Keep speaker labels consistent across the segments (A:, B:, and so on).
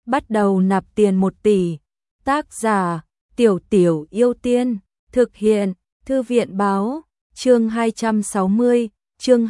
A: bắt đầu nạp tiền 1 tỷ. Tác giả Tiểu Tiểu Yêu Tiên, thực hiện Thư viện Báo, chương 260, chương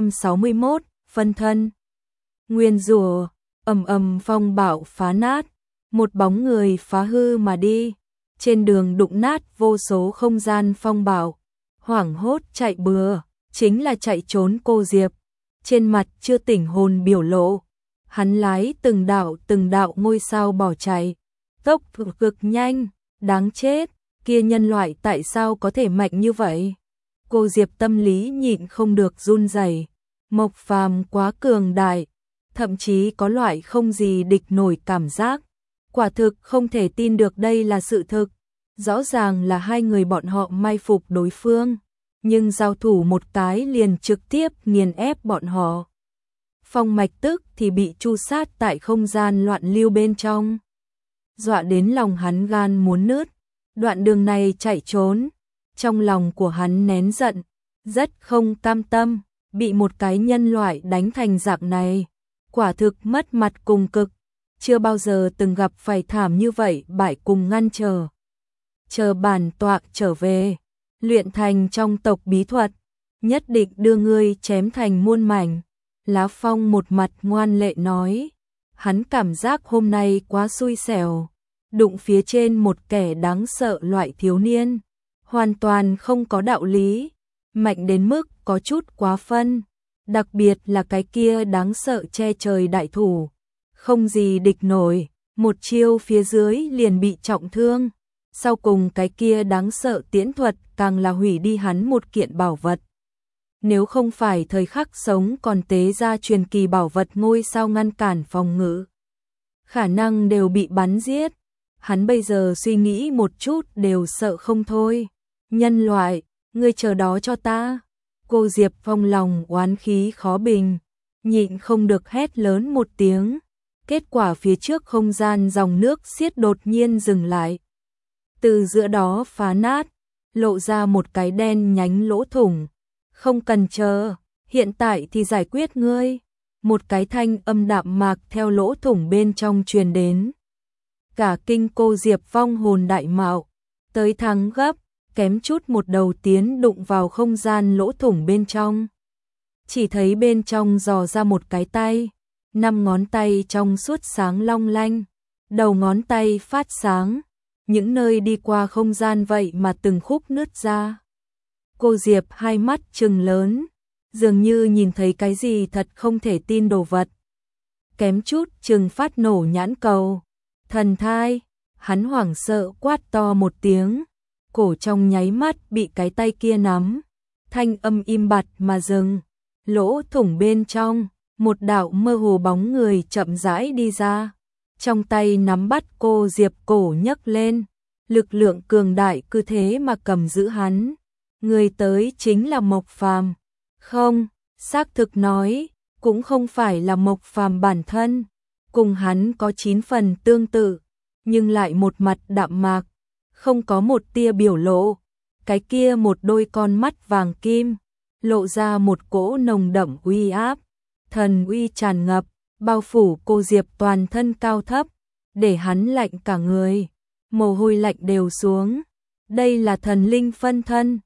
A: 261, phân thân. Nguyên rủa, ầm ầm phong bạo phá nát, một bóng người phá hư mà đi, trên đường đụng nát vô số không gian phong bạo, hoảng hốt chạy bừa, chính là chạy trốn cô Diệp, trên mặt chưa tỉnh hồn biểu lộ, hắn lái từng đạo ngôi sao bỏ chạy, tốc độ cực nhanh, đáng chết, kia nhân loại tại sao có thể mạnh như vậy? Cô Diệp tâm lý nhịn không được run rẩy, Mộc Phàm quá cường đại, thậm chí có loại không gì địch nổi cảm giác, quả thực không thể tin được đây là sự thực, rõ ràng là hai người bọn họ mai phục đối phương, nhưng giao thủ một cái liền trực tiếp nghiền ép bọn họ. Phong Mạch tức thì bị tru sát tại không gian loạn lưu bên trong, dọa đến lòng hắn gan muốn nứt, đoạn đường này chạy trốn, trong lòng của hắn nén giận, rất không cam tâm, bị một cái nhân loại đánh thành dạng này, quả thực mất mặt cùng cực, chưa bao giờ từng gặp phải thảm như vậy, bại cùng ngăn chờ. Chờ bản tọa trở về, luyện thành trong tộc bí thuật, nhất định đưa ngươi chém thành muôn mảnh. Lá Phong một mặt ngoan lệ nói, hắn cảm giác hôm nay quá xui xẻo, đụng phía trên một kẻ đáng sợ loại thiếu niên, hoàn toàn không có đạo lý, mạnh đến mức có chút quá phân, đặc biệt là cái kia đáng sợ che trời đại thủ, không gì địch nổi, một chiêu phía dưới liền bị trọng thương, sau cùng cái kia đáng sợ tiễn thuật càng là hủy đi hắn một kiện bảo vật. Nếu không phải thời khắc sống còn tế ra truyền kỳ bảo vật ngôi sao ngăn cản phòng ngự, khả năng đều bị bắn giết. Hắn bây giờ suy nghĩ một chút đều sợ không thôi. Nhân loại, ngươi chờ đó cho ta. Cô Diệp Phong lòng oán khí khó bình, nhịn không được hét lớn một tiếng. Kết quả phía trước không gian dòng nước xiết đột nhiên dừng lại. Từ giữa đó phá nát, lộ ra một cái đen nhánh lỗ thủng. Không cần chờ, hiện tại thì giải quyết ngươi. Một cái thanh âm đạm mạc theo lỗ thủng bên trong truyền đến. Cả kinh cô Diệp Phong hồn đại mạo, tới thắng gấp, kém chút một đầu tiến đụng vào không gian lỗ thủng bên trong. Chỉ thấy bên trong dò ra một cái tay, 5 ngón tay trong suốt sáng long lanh, đầu ngón tay phát sáng, những nơi đi qua không gian vậy mà từng khúc nứt ra. Cô Diệp hai mắt trừng lớn, dường như nhìn thấy cái gì thật không thể tin đồ vật. Kém chút trừng phát nổ nhãn cầu. Thần thai, hắn hoảng sợ quát to một tiếng, cổ trong nháy mắt bị cái tay kia nắm, thanh âm im bặt mà dừng, lỗ thủng bên trong, một đạo mơ hồ bóng người chậm rãi đi ra, trong tay nắm bắt cô Diệp cổ nhấc lên, lực lượng cường đại cứ thế mà cầm giữ hắn, người tới chính là Mộc Phàm. Không, xác thực nói, cũng không phải là Mộc Phàm bản thân. Cùng hắn có 9 phần tương tự, nhưng lại một mặt đạm mạc, không có một tia biểu lộ. Cái kia một đôi con mắt vàng kim, lộ ra một cỗ nồng đậm uy áp, thần uy tràn ngập, bao phủ cô Diệp toàn thân cao thấp, để hắn lạnh cả người, mồ hôi lạnh đều xuống. Đây là thần linh phân thân,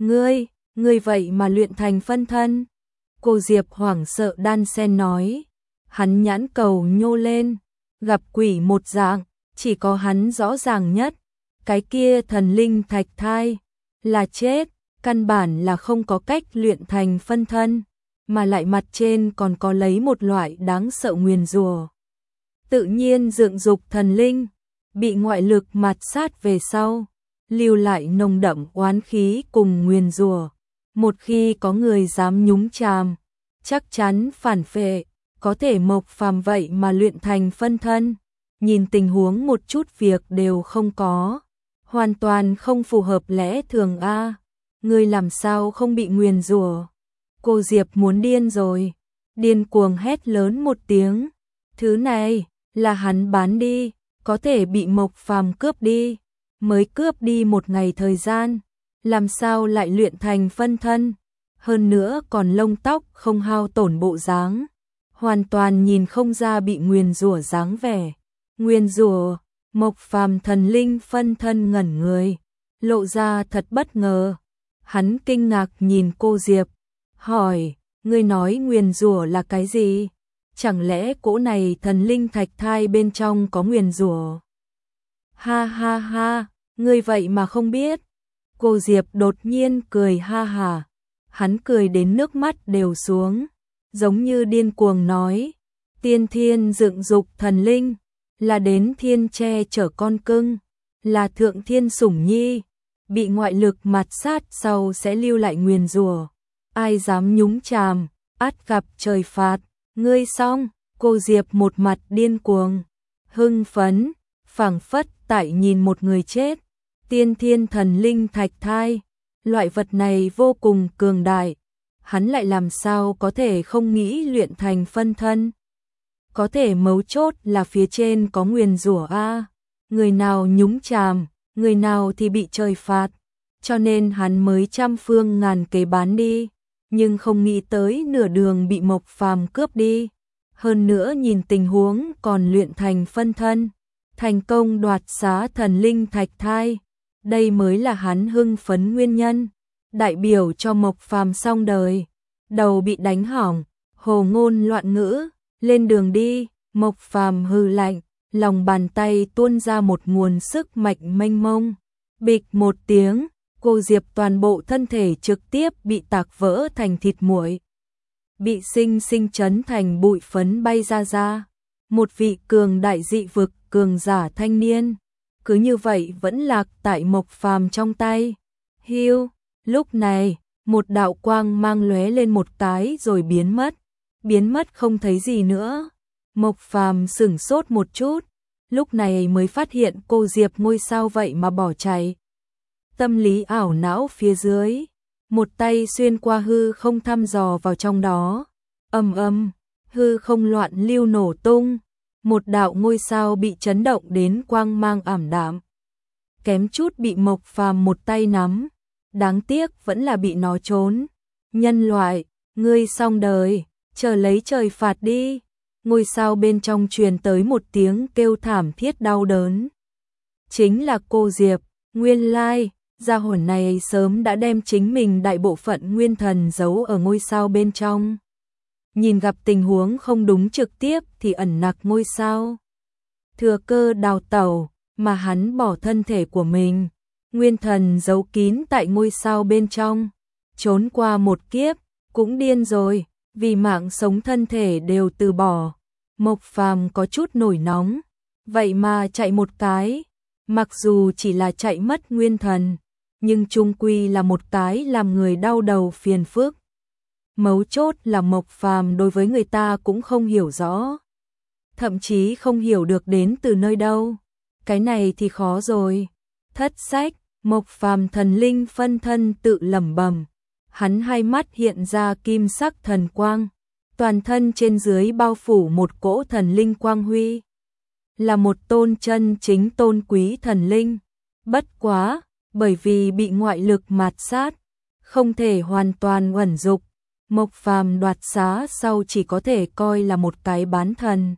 A: ngươi vậy mà luyện thành phân thân. Cô Diệp hoảng sợ đan sen nói. Hắn nhãn cầu nhô lên, gặp quỷ một dạng, chỉ có hắn rõ ràng nhất. Cái kia thần linh thạch thai, là chết, căn bản là không có cách luyện thành phân thân, mà lại mặt trên còn có lấy một loại đáng sợ nguyền rủa. Tự nhiên dựng dục thần linh, bị ngoại lực mạt sát về sau, lưu lại nồng đậm oán khí cùng nguyền rủa. Một khi có người dám nhúng chàm, chắc chắn phản phệ. Có thể Mộc Phàm vậy mà luyện thành phân thân, nhìn tình huống một chút việc đều không có, hoàn toàn không phù hợp lẽ thường a. Ngươi làm sao không bị nguyền rủa? Cô Diệp muốn điên rồi, điên cuồng hét lớn một tiếng. Thứ này là hắn bán đi, có thể bị Mộc Phàm cướp đi, mới cướp đi 1 ngày thời gian, làm sao lại luyện thành phân thân? Hơn nữa còn lông tóc không hao tổn bộ dáng. Hoàn toàn nhìn không ra bị nguyền rủa dáng vẻ. Nguyền rủa. Mộc Phàm thần linh phân thân ngẩn người, lộ ra thật bất ngờ. Hắn kinh ngạc nhìn cô Diệp, hỏi, ngươi nói nguyền rủa là cái gì? Chẳng lẽ cỗ này thần linh thạch thai bên trong có nguyền rủa? Ha ha ha, ngươi vậy mà không biết. Cô Diệp đột nhiên cười ha hà. Hắn cười đến nước mắt đều xuống, giống như điên cuồng nói, tiên thiên dựng dục thần linh, là đến thiên che chở con cưng, là thượng thiên sủng nhi, bị ngoại lực mạt sát sau sẽ lưu lại nguyền rủa. Ai dám nhúng chàm, ắt gặp trời phạt. Ngươi xong. Cô Diệp một mặt điên cuồng, hưng phấn, phảng phất tại nhìn một người chết. Tiên thiên thần linh thạch thai, loại vật này vô cùng cường đại, hắn lại làm sao có thể không nghĩ luyện thành phân thân? Có thể mấu chốt là phía trên có nguyền rủa a, người nào nhúng chàm, người nào thì bị trời phạt, cho nên hắn mới trăm phương ngàn kế bán đi, nhưng không nghĩ tới nửa đường bị Mộc Phàm cướp đi. Hơn nữa nhìn tình huống còn luyện thành phân thân, thành công đoạt xá thần linh thạch thai. Đây mới là hắn hưng phấn nguyên nhân, đại biểu cho Mộc Phàm xong đời, đầu bị đánh hỏng, hồ ngôn loạn ngữ, lên đường đi. Mộc Phàm hừ lạnh, lòng bàn tay tuôn ra một nguồn sức mạnh mênh mông, bịch một tiếng, cô Diệp toàn bộ thân thể trực tiếp bị tạc vỡ thành thịt muội, bị sinh sinh chấn thành bụi phấn bay ra. Một vị cường đại dị vực cường giả thanh niên, cứ như vậy vẫn lạc tại Mộc Phàm trong tay. Hiu, lúc này, một đạo quang mang lóe lên một cái rồi biến mất không thấy gì nữa. Mộc Phàm sửng sốt một chút, lúc này mới phát hiện cô Diệp ngôi sao vậy mà bỏ chạy. Tâm lý ảo não phía dưới, một tay xuyên qua hư không thăm dò vào trong đó. Hư không loạn lưu nổ tung, một đạo ngôi sao bị chấn động đến quang mang ảm đạm, kém chút bị Mộc Phàm một tay nắm, đáng tiếc vẫn là bị nó trốn. Nhân loại, ngươi xong đời, chờ lấy trời phạt đi. Ngôi sao bên trong truyền tới một tiếng kêu thảm thiết đau đớn. Chính là cô Diệp, nguyên lai, gia hồn này sớm đã đem chính mình đại bộ phận nguyên thần giấu ở ngôi sao bên trong. Nhìn gặp tình huống không đúng trực tiếp thì ẩn nặc ngôi sao. Thừa cơ đào tẩu, mà hắn bỏ thân thể của mình, nguyên thần giấu kín tại ngôi sao bên trong. Trốn qua một kiếp, cũng điên rồi, vì mạng sống thân thể đều từ bỏ. Mộc Phàm có chút nổi nóng, vậy mà chạy một cái, mặc dù chỉ là chạy mất nguyên thần, nhưng chung quy là một cái làm người đau đầu phiền phức. Mấu chốt là Mộc Phàm đối với người ta cũng không hiểu rõ, thậm chí không hiểu được đến từ nơi đâu. Cái này thì khó rồi. Thất sách, Mộc Phàm thần linh phân thân tự lẩm bẩm, hắn hai mắt hiện ra kim sắc thần quang, toàn thân trên dưới bao phủ một cỗ thần linh quang huy, là một tôn chân chính tôn quý thần linh. Bất quá, bởi vì bị ngoại lực mạt sát, không thể hoàn toàn ẩn dục, Mộc Phàm đoạt xá sau chỉ có thể coi là một cái bán thần,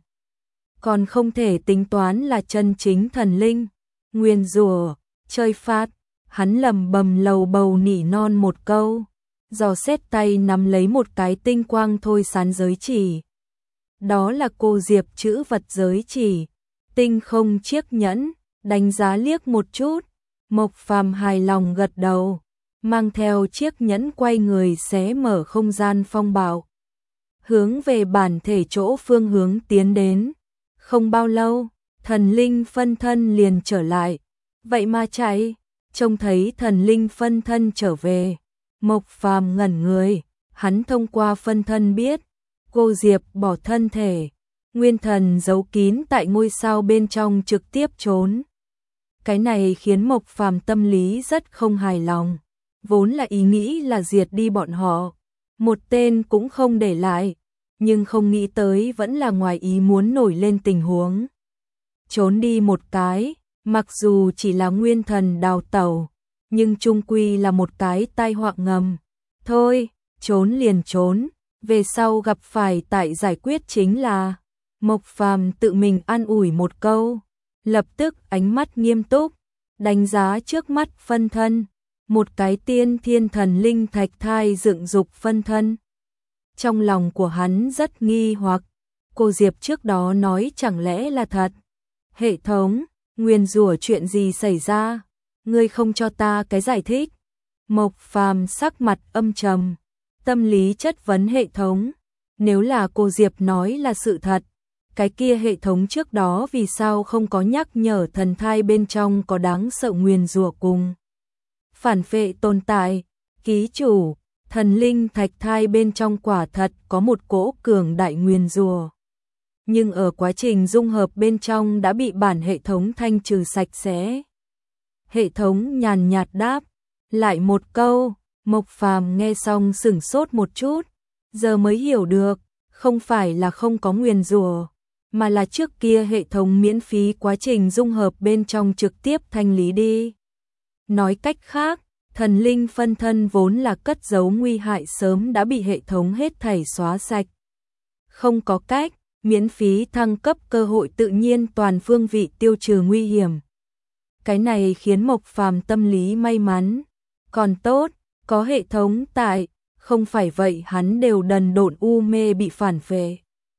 A: còn không thể tính toán là chân chính thần linh. Nguyền rủa, chơi phạt, hắn lầm bầm lầu bầu nỉ non một câu, dò xét tay nắm lấy một cái tinh quang thôi sán giới chỉ. Đó là cô Diệp chữ vật giới chỉ, tinh không chiếc nhẫn, đánh giá liếc một chút, Mộc Phàm hài lòng gật đầu, mang theo chiếc nhẫn quay người xé mở không gian phong bạo, hướng về bản thể chỗ phương hướng tiến đến. Không bao lâu, thần linh phân thân liền trở lại, vậy mà chạy. Trông thấy thần linh phân thân trở về, Mộc Phàm ngẩn người, hắn thông qua phân thân biết, cô Diệp bỏ thân thể, nguyên thần giấu kín tại ngôi sao bên trong trực tiếp trốn. Cái này khiến Mộc Phàm tâm lý rất không hài lòng, vốn là ý nghĩ là diệt đi bọn họ, một tên cũng không để lại, nhưng không nghĩ tới vẫn là ngoài ý muốn nổi lên tình huống. Trốn đi một cái, mặc dù chỉ là nguyên thần đào tẩu, nhưng chung quy là một cái tai họa ngầm. Thôi, trốn liền trốn, về sau gặp phải tại giải quyết chính là. Mộc Phàm tự mình an ủi một câu, lập tức ánh mắt nghiêm túc, đánh giá trước mắt phân thân, một cái tiên thiên thần linh thạch thai dựng dục phân thân. Trong lòng của hắn rất nghi hoặc, cô Diệp trước đó nói chẳng lẽ là thật? Hệ thống, nguyền rủa chuyện gì xảy ra? Ngươi không cho ta cái giải thích. Mộc Phàm sắc mặt âm trầm, tâm lý chất vấn hệ thống. Nếu là cô Diệp nói là sự thật, cái kia hệ thống trước đó vì sao không có nhắc nhở thần thai bên trong có đáng sợ nguyền rủa cùng phản phệ tồn tại. Ký chủ, thần linh thạch thai bên trong quả thật có một cỗ cường đại nguyền rủa, nhưng ở quá trình dung hợp bên trong đã bị bản hệ thống thanh trừ sạch sẽ. Hệ thống nhàn nhạt đáp lại một câu. Mộc Phàm nghe xong sửng sốt một chút, giờ mới hiểu được, không phải là không có nguyền rủa, mà là trước kia hệ thống miễn phí quá trình dung hợp bên trong trực tiếp thanh lý đi. Nói cách khác, thần linh phân thân vốn là cất giấu nguy hại sớm đã bị hệ thống hết thảy xóa sạch. Không có cách, miễn phí thăng cấp cơ hội tự nhiên toàn phương vị tiêu trừ nguy hiểm. Cái này khiến Mộc Phàm tâm lý may mắn, còn tốt, có hệ thống tại, không phải vậy hắn đều đần độn u mê bị phản phệ,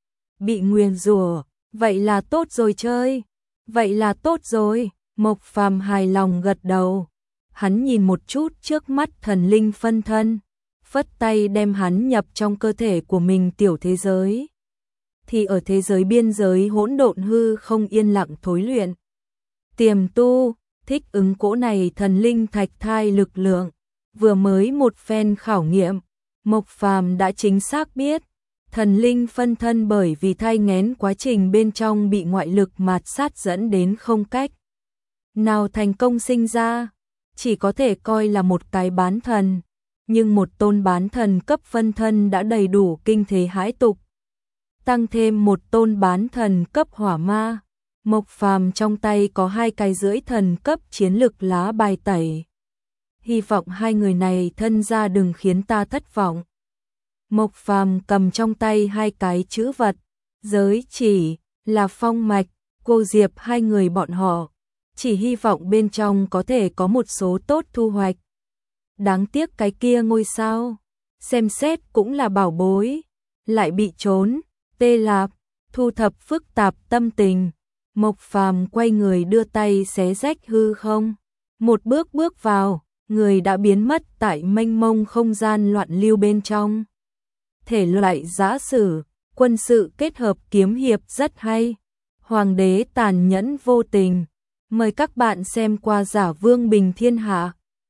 A: bị nguyền rủa, vậy là tốt rồi chơi, vậy là tốt rồi. Mộc Phàm hài lòng gật đầu, hắn nhìn một chút trước mắt thần linh phân thân, phất tay đem hắn nhập trong cơ thể của mình tiểu thế giới. Thì ở thế giới biên giới hỗn độn hư không yên lặng thối luyện, tiềm tu, thích ứng cỗ này thần linh thạch thai lực lượng. Vừa mới một phen khảo nghiệm, Mộc Phàm đã chính xác biết, thần linh phân thân bởi vì thai nghén quá trình bên trong bị ngoại lực mạt sát dẫn đến không cách nào thành công sinh ra, chỉ có thể coi là một cái bán thần, nhưng một tôn bán thần cấp phân thân đã đầy đủ kinh thế hãi tục. Tăng thêm một tôn bán thần cấp hỏa ma, Mộc Phàm trong tay có 2 cái rưỡi thần cấp chiến lực lá bài tẩy. Hy vọng 2 người này thân ra đừng khiến ta thất vọng. Mộc Phàm cầm trong tay 2 cái chữ vật, giới chỉ, là phong mạch, cô Diệp 2 người bọn họ, chỉ hy vọng bên trong có thể có một số tốt thu hoạch. Đáng tiếc cái kia ngôi sao, xem xét cũng là bảo bối, lại bị trốn. Tê Lạp, thu thập phức tạp tâm tình, Mộc Phàm quay người đưa tay xé rách hư không, một bước bước vào, người đã biến mất tại mênh mông không gian loạn lưu bên trong. Thể loại giã sử, quân sự kết hợp kiếm hiệp rất hay. Hoàng đế tàn nhẫn vô tình. Mời các bạn xem qua Giả Vương Bình Thiên Hạ.